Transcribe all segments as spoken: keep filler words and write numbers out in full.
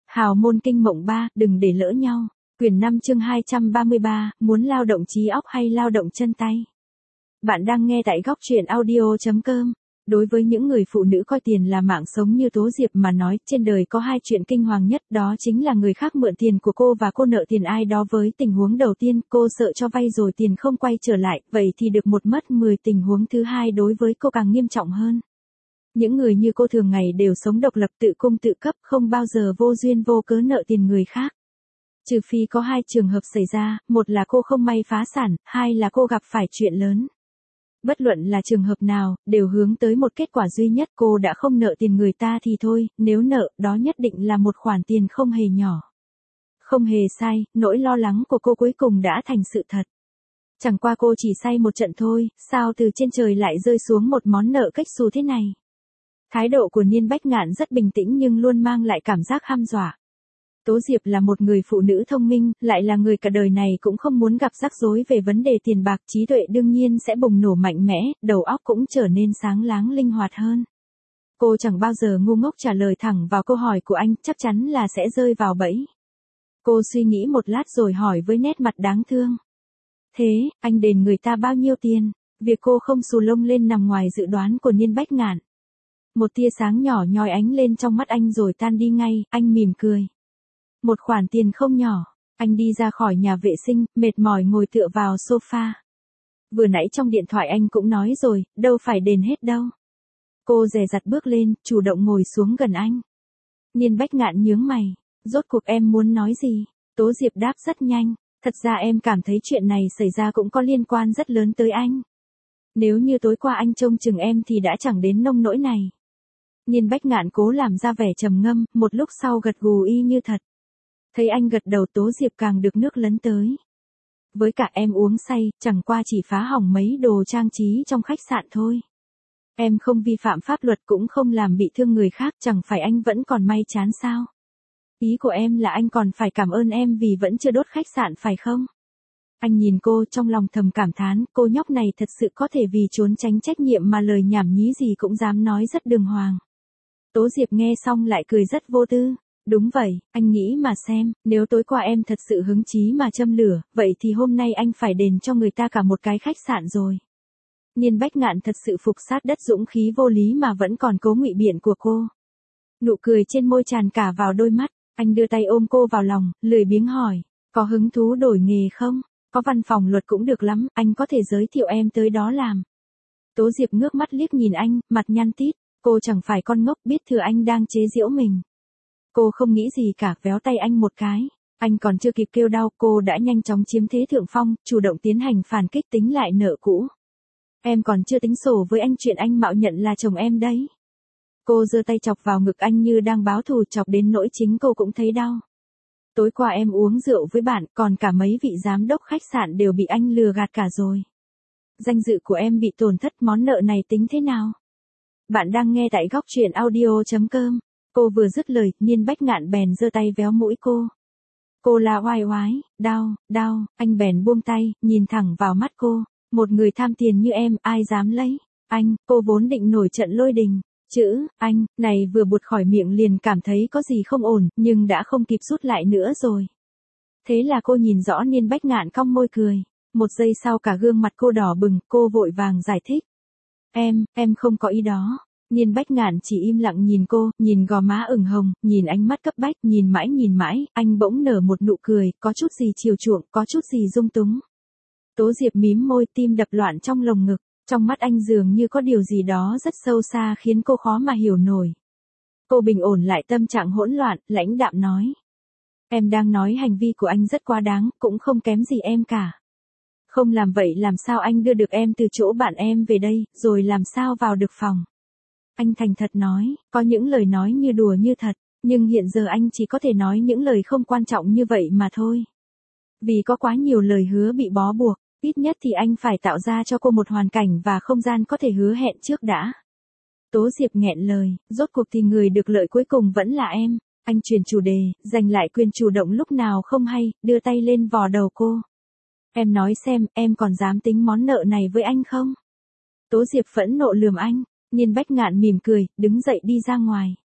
Hào môn kinh mộng ba, đừng để lỡ nhau. Quyển năm chương hai trăm ba mươi ba, muốn lao động trí óc hay lao động chân tay? Bạn đang nghe tại góc truyện audio chấm com. Đối với những người phụ nữ coi tiền là mạng sống như Tố Diệp mà nói, trên đời có hai chuyện kinh hoàng nhất, đó chính là người khác mượn tiền của cô và cô nợ tiền ai đó. Với tình huống đầu tiên, cô sợ cho vay rồi tiền không quay trở lại, vậy thì được một mất mười. Tình huống thứ hai đối với cô càng nghiêm trọng hơn. Những người như cô thường ngày đều sống độc lập, tự cung tự cấp, không bao giờ vô duyên vô cớ nợ tiền người khác. Trừ phi có hai trường hợp xảy ra, một là cô không may phá sản, hai là cô gặp phải chuyện lớn. Bất luận là trường hợp nào, đều hướng tới một kết quả duy nhất, cô đã không nợ tiền người ta thì thôi, nếu nợ, đó nhất định là một khoản tiền không hề nhỏ. Không hề sai, nỗi lo lắng của cô cuối cùng đã thành sự thật. Chẳng qua cô chỉ say một trận thôi, sao từ trên trời lại rơi xuống một món nợ kếch xù thế này? Thái độ của Niên Bách Ngạn rất bình tĩnh nhưng luôn mang lại cảm giác hăm dọa. Tố Diệp là một người phụ nữ thông minh, lại là người cả đời này cũng không muốn gặp rắc rối về vấn đề tiền bạc, trí tuệ đương nhiên sẽ bùng nổ mạnh mẽ, đầu óc cũng trở nên sáng láng linh hoạt hơn. Cô chẳng bao giờ ngu ngốc trả lời thẳng vào câu hỏi của anh, chắc chắn là sẽ rơi vào bẫy. Cô suy nghĩ một lát rồi hỏi với nét mặt đáng thương. Thế, anh đền người ta bao nhiêu tiền? Việc cô không xù lông lên nằm ngoài dự đoán của Niên Bách Ngạn. Một tia sáng nhỏ nhoi ánh lên trong mắt anh rồi tan đi ngay, anh mỉm cười. Một khoản tiền không nhỏ. Anh đi ra khỏi nhà vệ sinh, mệt mỏi ngồi tựa vào sofa. Vừa nãy trong điện thoại anh cũng nói rồi, đâu phải đền hết đâu. Cô dè dặt bước lên, chủ động ngồi xuống gần anh. Niên Bách Ngạn nhướng mày. Rốt cuộc em muốn nói gì? Tố Diệp đáp rất nhanh. Thật ra em cảm thấy chuyện này xảy ra cũng có liên quan rất lớn tới anh. Nếu như tối qua anh trông chừng em thì đã chẳng đến nông nỗi này. Niên Bách Ngạn cố làm ra vẻ trầm ngâm, một lúc sau gật gù y như thật. Thấy anh gật đầu, Tố Diệp càng được nước lấn tới. Với cả em uống say, chẳng qua chỉ phá hỏng mấy đồ trang trí trong khách sạn thôi. Em không vi phạm pháp luật cũng không làm bị thương người khác, chẳng phải anh vẫn còn may chán sao? Ý của em là anh còn phải cảm ơn em vì vẫn chưa đốt khách sạn phải không? Anh nhìn cô trong lòng thầm cảm thán, cô nhóc này thật sự có thể vì trốn tránh trách nhiệm mà lời nhảm nhí gì cũng dám nói rất đường hoàng. Tố Diệp nghe xong lại cười rất vô tư. Đúng vậy, anh nghĩ mà xem, nếu tối qua em thật sự hứng chí mà châm lửa, vậy thì hôm nay anh phải đền cho người ta cả một cái khách sạn rồi. Niên Bách Ngạn thật sự phục sát đất dũng khí vô lý mà vẫn còn cố ngụy biện của cô. Nụ cười trên môi tràn cả vào đôi mắt, anh đưa tay ôm cô vào lòng, lười biếng hỏi, có hứng thú đổi nghề không? Có văn phòng luật cũng được lắm, anh có thể giới thiệu em tới đó làm. Tố Diệp ngước mắt liếc nhìn anh, mặt nhăn tít, cô chẳng phải con ngốc biết thừa anh đang chế giễu mình. Cô không nghĩ gì cả, véo tay anh một cái. Anh còn chưa kịp kêu đau, cô đã nhanh chóng chiếm thế thượng phong, chủ động tiến hành phản kích tính lại nợ cũ. Em còn chưa tính sổ với anh chuyện anh mạo nhận là chồng em đấy. Cô giơ tay chọc vào ngực anh như đang báo thù, chọc đến nỗi chính cô cũng thấy đau. Tối qua em uống rượu với bạn, còn cả mấy vị giám đốc khách sạn đều bị anh lừa gạt cả rồi. Danh dự của em bị tổn thất, món nợ này tính thế nào? Bạn đang nghe tại góc truyện audio chấm com. Cô vừa dứt lời, Niên Bách Ngạn bèn giơ tay véo mũi cô. Cô la oai oái, đau, đau, anh bèn buông tay, nhìn thẳng vào mắt cô. Một người tham tiền như em, ai dám lấy? Anh, cô vốn định nổi trận lôi đình. Chữ, anh, này vừa buột khỏi miệng liền cảm thấy có gì không ổn, nhưng đã không kịp rút lại nữa rồi. Thế là cô nhìn rõ Niên Bách Ngạn cong môi cười. Một giây sau cả gương mặt cô đỏ bừng, cô vội vàng giải thích. Em, em không có ý đó. Niên Bách Ngạn chỉ im lặng nhìn cô, nhìn gò má ửng hồng, nhìn ánh mắt cấp bách, nhìn mãi nhìn mãi, anh bỗng nở một nụ cười, có chút gì chiều chuộng, có chút gì dung túng. Tố Diệp mím môi, tim đập loạn trong lồng ngực, trong mắt anh dường như có điều gì đó rất sâu xa khiến cô khó mà hiểu nổi. Cô bình ổn lại tâm trạng hỗn loạn, lãnh đạm nói. Em đang nói hành vi của anh rất quá đáng, cũng không kém gì em cả. Không làm vậy làm sao anh đưa được em từ chỗ bạn em về đây, rồi làm sao vào được phòng. Anh thành thật nói, có những lời nói như đùa như thật, nhưng hiện giờ anh chỉ có thể nói những lời không quan trọng như vậy mà thôi. Vì có quá nhiều lời hứa bị bó buộc, ít nhất thì anh phải tạo ra cho cô một hoàn cảnh và không gian có thể hứa hẹn trước đã. Tố Diệp nghẹn lời, rốt cuộc thì người được lợi cuối cùng vẫn là em. Anh chuyển chủ đề, giành lại quyền chủ động lúc nào không hay, đưa tay lên vò đầu cô. Em nói xem, em còn dám tính món nợ này với anh không? Tố Diệp phẫn nộ lườm anh. Niên Bách Ngạn mỉm cười, đứng dậy đi ra ngoài.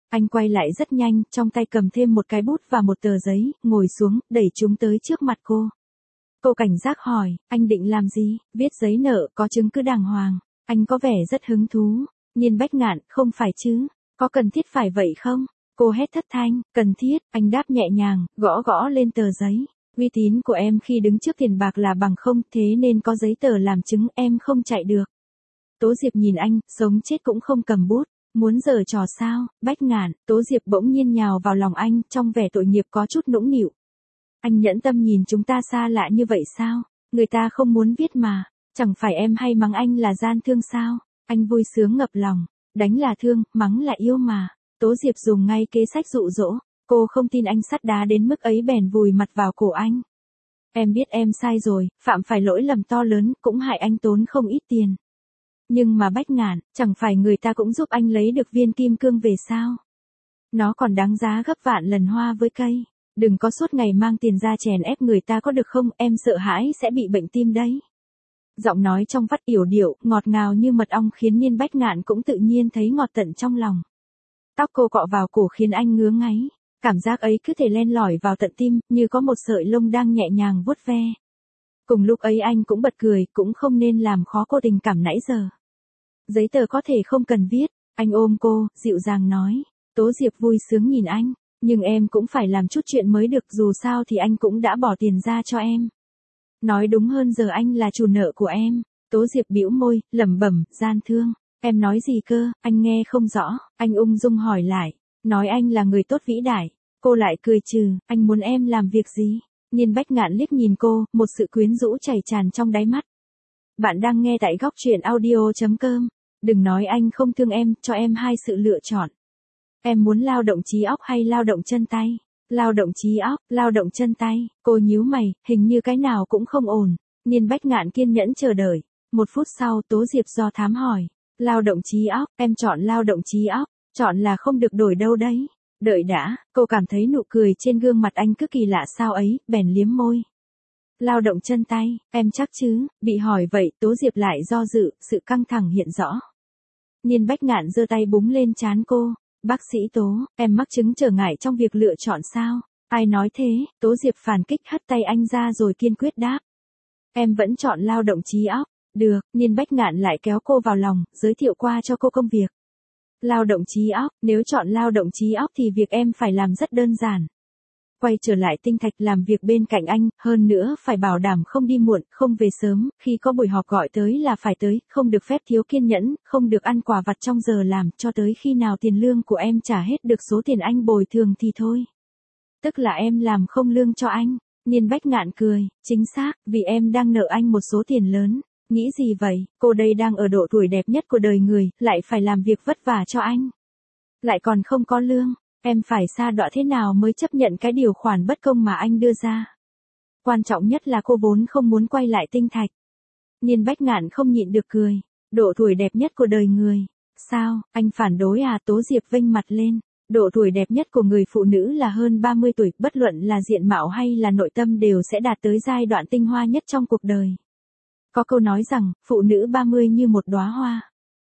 Anh quay lại rất nhanh, trong tay cầm thêm một cái bút và một tờ giấy, ngồi xuống, đẩy chúng tới trước mặt cô. Cô cảnh giác hỏi, anh định làm gì? Viết giấy nợ, có chứng cứ đàng hoàng. Anh có vẻ rất hứng thú. Nhiên Bách Ngạn, không phải chứ? Có cần thiết phải vậy không? Cô hét thất thanh, cần thiết, anh đáp nhẹ nhàng, gõ gõ lên tờ giấy. Uy tín của em khi đứng trước tiền bạc là bằng không, thế nên có giấy tờ làm chứng em không chạy được. Tố Diệp nhìn anh, sống chết cũng không cầm bút. Muốn giở trò sao? Bách Ngạn, Tố Diệp bỗng nhiên nhào vào lòng anh, trong vẻ tội nghiệp có chút nũng nịu. Anh nhẫn tâm nhìn chúng ta xa lạ như vậy sao? Người ta không muốn viết mà. Chẳng phải em hay mắng anh là gian thương sao? Anh vui sướng ngập lòng. Đánh là thương, mắng là yêu mà. Tố Diệp dùng ngay kế sách dụ dỗ. Cô không tin anh sắt đá đến mức ấy bèn vùi mặt vào cổ anh. Em biết em sai rồi, phạm phải lỗi lầm to lớn, cũng hại anh tốn không ít tiền. Nhưng mà Bách Ngạn, chẳng phải người ta cũng giúp anh lấy được viên kim cương về sao? Nó còn đáng giá gấp vạn lần hoa với cây. Đừng có suốt ngày mang tiền ra chèn ép người ta có được không, em sợ hãi sẽ bị bệnh tim đấy. Giọng nói trong vắt yểu điệu, ngọt ngào như mật ong khiến Nhiên Bách Ngạn cũng tự nhiên thấy ngọt tận trong lòng. Tóc cô cọ vào cổ khiến anh ngứa ngáy. Cảm giác ấy cứ thể len lỏi vào tận tim, như có một sợi lông đang nhẹ nhàng vuốt ve. Cùng lúc ấy anh cũng bật cười, cũng không nên làm khó cô tình cảm nãy giờ. Giấy tờ có thể không cần viết, anh ôm cô, dịu dàng nói. Tố Diệp vui sướng nhìn anh, nhưng em cũng phải làm chút chuyện mới được, dù sao thì anh cũng đã bỏ tiền ra cho em. Nói đúng hơn giờ anh là chủ nợ của em. Tố Diệp bĩu môi, lẩm bẩm, gian thương. Em nói gì cơ, anh nghe không rõ, anh ung dung hỏi lại. Nói anh là người tốt vĩ đại. Cô lại cười trừ, anh muốn em làm việc gì? Nhiên Bách Ngạn liếc nhìn cô, một sự quyến rũ chảy tràn trong đáy mắt. Bạn đang nghe tại góc truyện audio chấm com. Đừng nói anh không thương em, cho em hai sự lựa chọn. Em muốn lao động trí óc hay lao động chân tay? Lao động trí óc, lao động chân tay. Cô nhíu mày, hình như cái nào cũng không ổn. Nhiên Bách Ngạn kiên nhẫn chờ đợi. Một phút sau, Tố Diệp do thám hỏi. Lao động trí óc, em chọn lao động trí óc. Chọn là không được đổi đâu đấy. Đợi đã, cô cảm thấy nụ cười trên gương mặt anh cứ kỳ lạ sao ấy, bèn liếm môi. Lao động chân tay, em chắc chứ? Bị hỏi vậy, Tố Diệp lại do dự, sự căng thẳng hiện rõ. Nhiên Bách Ngạn giơ tay búng lên trán cô. Bác sĩ Tố, em mắc chứng trở ngại trong việc lựa chọn sao? Ai nói thế? Tố Diệp phản kích hất tay anh ra rồi kiên quyết đáp. Em vẫn chọn lao động trí óc. Được, Nhiên Bách Ngạn lại kéo cô vào lòng, giới thiệu qua cho cô công việc. Lao động trí óc, nếu chọn lao động trí óc thì việc em phải làm rất đơn giản. Quay trở lại tinh thạch làm việc bên cạnh anh, hơn nữa phải bảo đảm không đi muộn, không về sớm, khi có buổi họp gọi tới là phải tới, không được phép thiếu kiên nhẫn, không được ăn quà vặt trong giờ làm, cho tới khi nào tiền lương của em trả hết được số tiền anh bồi thường thì thôi. Tức là em làm không lương cho anh. Nhiên Bách Ngạn cười, chính xác, vì em đang nợ anh một số tiền lớn. Nghĩ gì vậy, cô đây đang ở độ tuổi đẹp nhất của đời người, lại phải làm việc vất vả cho anh. Lại còn không có lương, em phải sa đọa thế nào mới chấp nhận cái điều khoản bất công mà anh đưa ra. Quan trọng nhất là cô vốn không muốn quay lại tinh thạch. Nhiên Bách Ngạn không nhịn được cười, độ tuổi đẹp nhất của đời người. Sao, anh phản đối à? Tố Diệp vênh mặt lên. Độ tuổi đẹp nhất của người phụ nữ là hơn ba mươi tuổi, bất luận là diện mạo hay là nội tâm đều sẽ đạt tới giai đoạn tinh hoa nhất trong cuộc đời. Có câu nói rằng, phụ nữ ba mươi như một đóa hoa.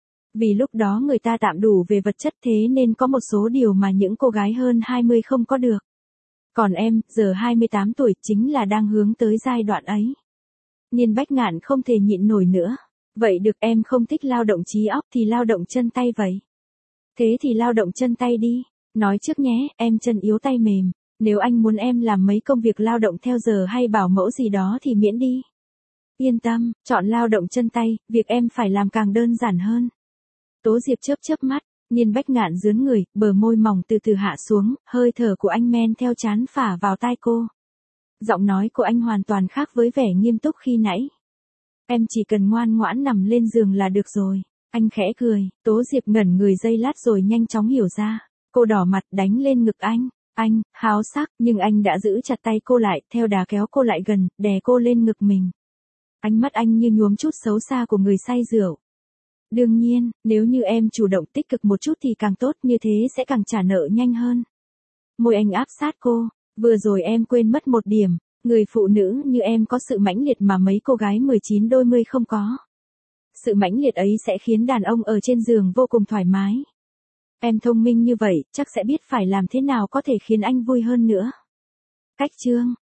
Vì lúc đó người ta tạm đủ về vật chất, thế nên có một số điều mà những cô gái hơn hai mươi không có được. Còn em, giờ hai mươi tám tuổi, chính là đang hướng tới giai đoạn ấy. Nhiên Bách Ngạn không thể nhịn nổi nữa. Vậy được, em không thích lao động trí óc thì lao động chân tay vậy. Thế thì lao động chân tay đi. Nói trước nhé, em chân yếu tay mềm. Nếu anh muốn em làm mấy công việc lao động theo giờ hay bảo mẫu gì đó thì miễn đi. Yên tâm, chọn lao động chân tay, việc em phải làm càng đơn giản hơn. Tố Diệp chớp chớp mắt, Nhiên Bách Ngạn dướn người, bờ môi mỏng từ từ hạ xuống, hơi thở của anh men theo trán phả vào tai cô. Giọng nói của anh hoàn toàn khác với vẻ nghiêm túc khi nãy. Em chỉ cần ngoan ngoãn nằm lên giường là được rồi. Anh khẽ cười, Tố Diệp ngẩn người giây lát rồi nhanh chóng hiểu ra. Cô đỏ mặt đánh lên ngực anh. Anh, háo sắc, nhưng anh đã giữ chặt tay cô lại, theo đà kéo cô lại gần, đè cô lên ngực mình. Ánh mắt anh như nhuốm chút xấu xa của người say rượu. Đương nhiên, nếu như em chủ động tích cực một chút thì càng tốt, như thế sẽ càng trả nợ nhanh hơn. Môi anh áp sát cô, vừa rồi em quên mất một điểm, người phụ nữ như em có sự mãnh liệt mà mấy cô gái mười chín đôi mươi không có. Sự mãnh liệt ấy sẽ khiến đàn ông ở trên giường vô cùng thoải mái. Em thông minh như vậy, chắc sẽ biết phải làm thế nào có thể khiến anh vui hơn nữa. Cách chương